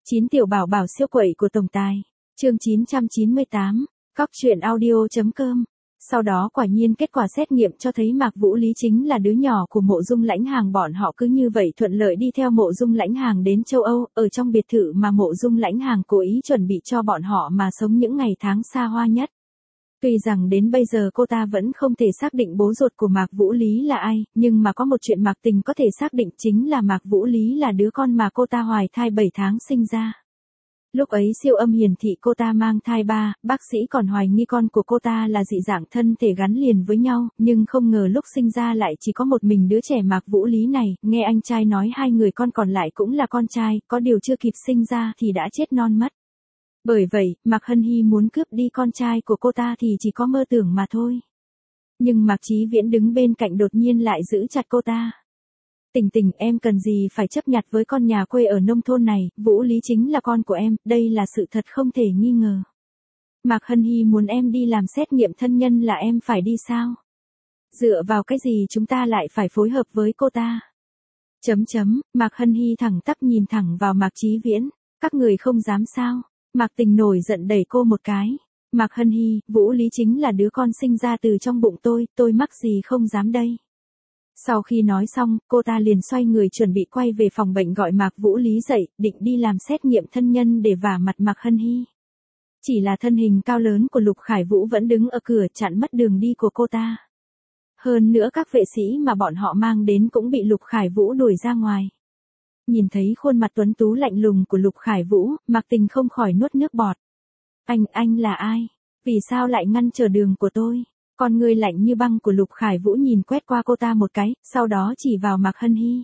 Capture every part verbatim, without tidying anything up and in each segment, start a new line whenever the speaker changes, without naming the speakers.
chín tiểu bảo bảo siêu quậy của tổng tài. Chương chín trăm chín mươi tám, Cóc truyện audio.com. Sau đó quả nhiên kết quả xét nghiệm cho thấy Mạc Vũ Lý chính là đứa nhỏ của Mộ Dung Lãnh Hàng, bọn họ cứ như vậy thuận lợi đi theo Mộ Dung Lãnh Hàng đến châu Âu, ở trong biệt thự mà Mộ Dung Lãnh Hàng cố ý chuẩn bị cho bọn họ mà sống những ngày tháng xa hoa nhất. Tuy rằng đến bây giờ cô ta vẫn không thể xác định bố ruột của Mạc Vũ Lý là ai, nhưng mà có một chuyện Mạc Tình có thể xác định chính là Mạc Vũ Lý là đứa con mà cô ta hoài thai bảy tháng sinh ra. Lúc ấy siêu âm hiển thị cô ta mang thai ba, bác sĩ còn hoài nghi con của cô ta là dị dạng thân thể gắn liền với nhau, nhưng không ngờ lúc sinh ra lại chỉ có một mình đứa trẻ Mạc Vũ Lý này, nghe anh trai nói hai người con còn lại cũng là con trai, có điều chưa kịp sinh ra thì đã chết non mất. Bởi vậy, Mạc Hân Hy muốn cướp đi con trai của cô ta thì chỉ có mơ tưởng mà thôi. Nhưng Mạc Chí Viễn đứng bên cạnh đột nhiên lại giữ chặt cô ta. Tình Tình, em cần gì phải chấp nhặt với con nhà quê ở nông thôn này, Vũ Lý chính là con của em, đây là sự thật không thể nghi ngờ. Mạc Hân Hy muốn em đi làm xét nghiệm thân nhân là em phải đi sao? Dựa vào cái gì chúng ta lại phải phối hợp với cô ta? Chấm chấm, Mạc Hân Hy thẳng tắp nhìn thẳng vào Mạc Chí Viễn, các người không dám sao? Mạc Tình nổi giận đẩy cô một cái. Mạc Hân Hy, Vũ Lý chính là đứa con sinh ra từ trong bụng tôi, tôi mắc gì không dám đây. Sau khi nói xong, cô ta liền xoay người chuẩn bị quay về phòng bệnh gọi Mạc Vũ Lý dậy, định đi làm xét nghiệm thân nhân để vả mặt Mạc Hân Hy. Chỉ là thân hình cao lớn của Lục Khải Vũ vẫn đứng ở cửa chặn mất đường đi của cô ta. Hơn nữa các vệ sĩ mà bọn họ mang đến cũng bị Lục Khải Vũ đuổi ra ngoài. Nhìn thấy khuôn mặt tuấn tú lạnh lùng của Lục Khải Vũ, Mạc Tình không khỏi nuốt nước bọt. Anh, anh là ai? Vì sao lại ngăn trở đường của tôi? Con người lạnh như băng của Lục Khải Vũ nhìn quét qua cô ta một cái, sau đó chỉ vào Mạc Hân Hy.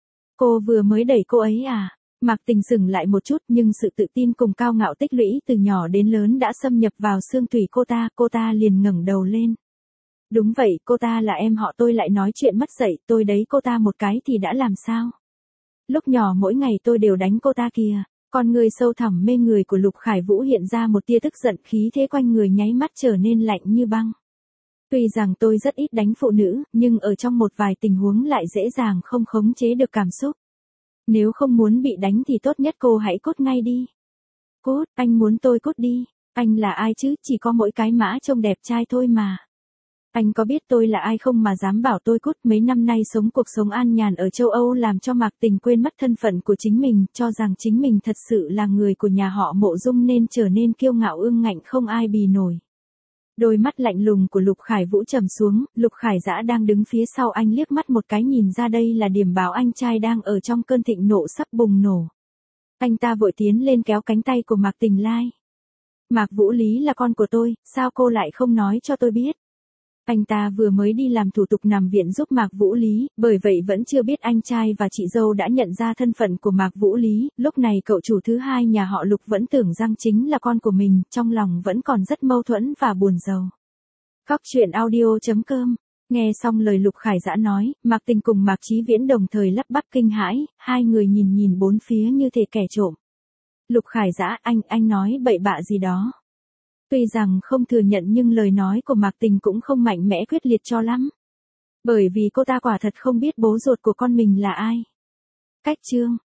Cô vừa mới đẩy cô ấy à? Mạc Tình dừng lại một chút nhưng sự tự tin cùng cao ngạo tích lũy từ nhỏ đến lớn đã xâm nhập vào xương tủy cô ta, cô ta liền ngẩng đầu lên. Đúng vậy, cô ta là em họ tôi lại nói chuyện mất dạy, tôi đấy cô ta một cái thì đã làm sao? Lúc nhỏ mỗi ngày tôi đều đánh cô ta kìa. Con người sâu thẳm mê người của Lục Khải Vũ hiện ra một tia tức giận, khí thế quanh người nháy mắt trở nên lạnh như băng. Tuy rằng tôi rất ít đánh phụ nữ, nhưng ở trong một vài tình huống lại dễ dàng không khống chế được cảm xúc. Nếu không muốn bị đánh thì tốt nhất cô hãy cút ngay đi. Cút, anh muốn tôi cút đi. Anh là ai chứ, chỉ có mỗi cái mã trông đẹp trai thôi mà. Anh có biết tôi là ai không mà dám bảo tôi cút? Mấy năm nay sống cuộc sống an nhàn ở châu Âu làm cho Mạc Tình quên mất thân phận của chính mình, cho rằng chính mình thật sự là người của nhà họ Mộ Dung nên trở nên kiêu ngạo ương ngạnh không ai bì nổi. Đôi mắt lạnh lùng của Lục Khải Vũ trầm xuống, Lục Khải Dã đang đứng phía sau anh liếc mắt một cái nhìn ra đây là điểm báo anh trai đang ở trong cơn thịnh nộ sắp bùng nổ. Anh ta vội tiến lên kéo cánh tay của Mạc Tình lai. Mạc Vũ Lý là con của tôi, sao cô lại không nói cho tôi biết? Anh ta vừa mới đi làm thủ tục nằm viện giúp Mạc Vũ Lý, bởi vậy vẫn chưa biết anh trai và chị dâu đã nhận ra thân phận của Mạc Vũ Lý, lúc này cậu chủ thứ hai nhà họ Lục vẫn tưởng rằng chính là con của mình, trong lòng vẫn còn rất mâu thuẫn và buồn rầu. Cóc truyện audio.com. Nghe xong lời Lục Khải Dã nói, Mạc Tình cùng Mạc Chí Viễn đồng thời lắp bắp kinh hãi, hai người nhìn nhìn bốn phía như thể kẻ trộm. Lục Khải Dã, anh, anh nói bậy bạ gì đó. Tuy rằng không thừa nhận nhưng lời nói của Mạc Tình cũng không mạnh mẽ quyết liệt cho lắm. Bởi vì cô ta quả thật không biết bố ruột của con mình là ai. Cách chương.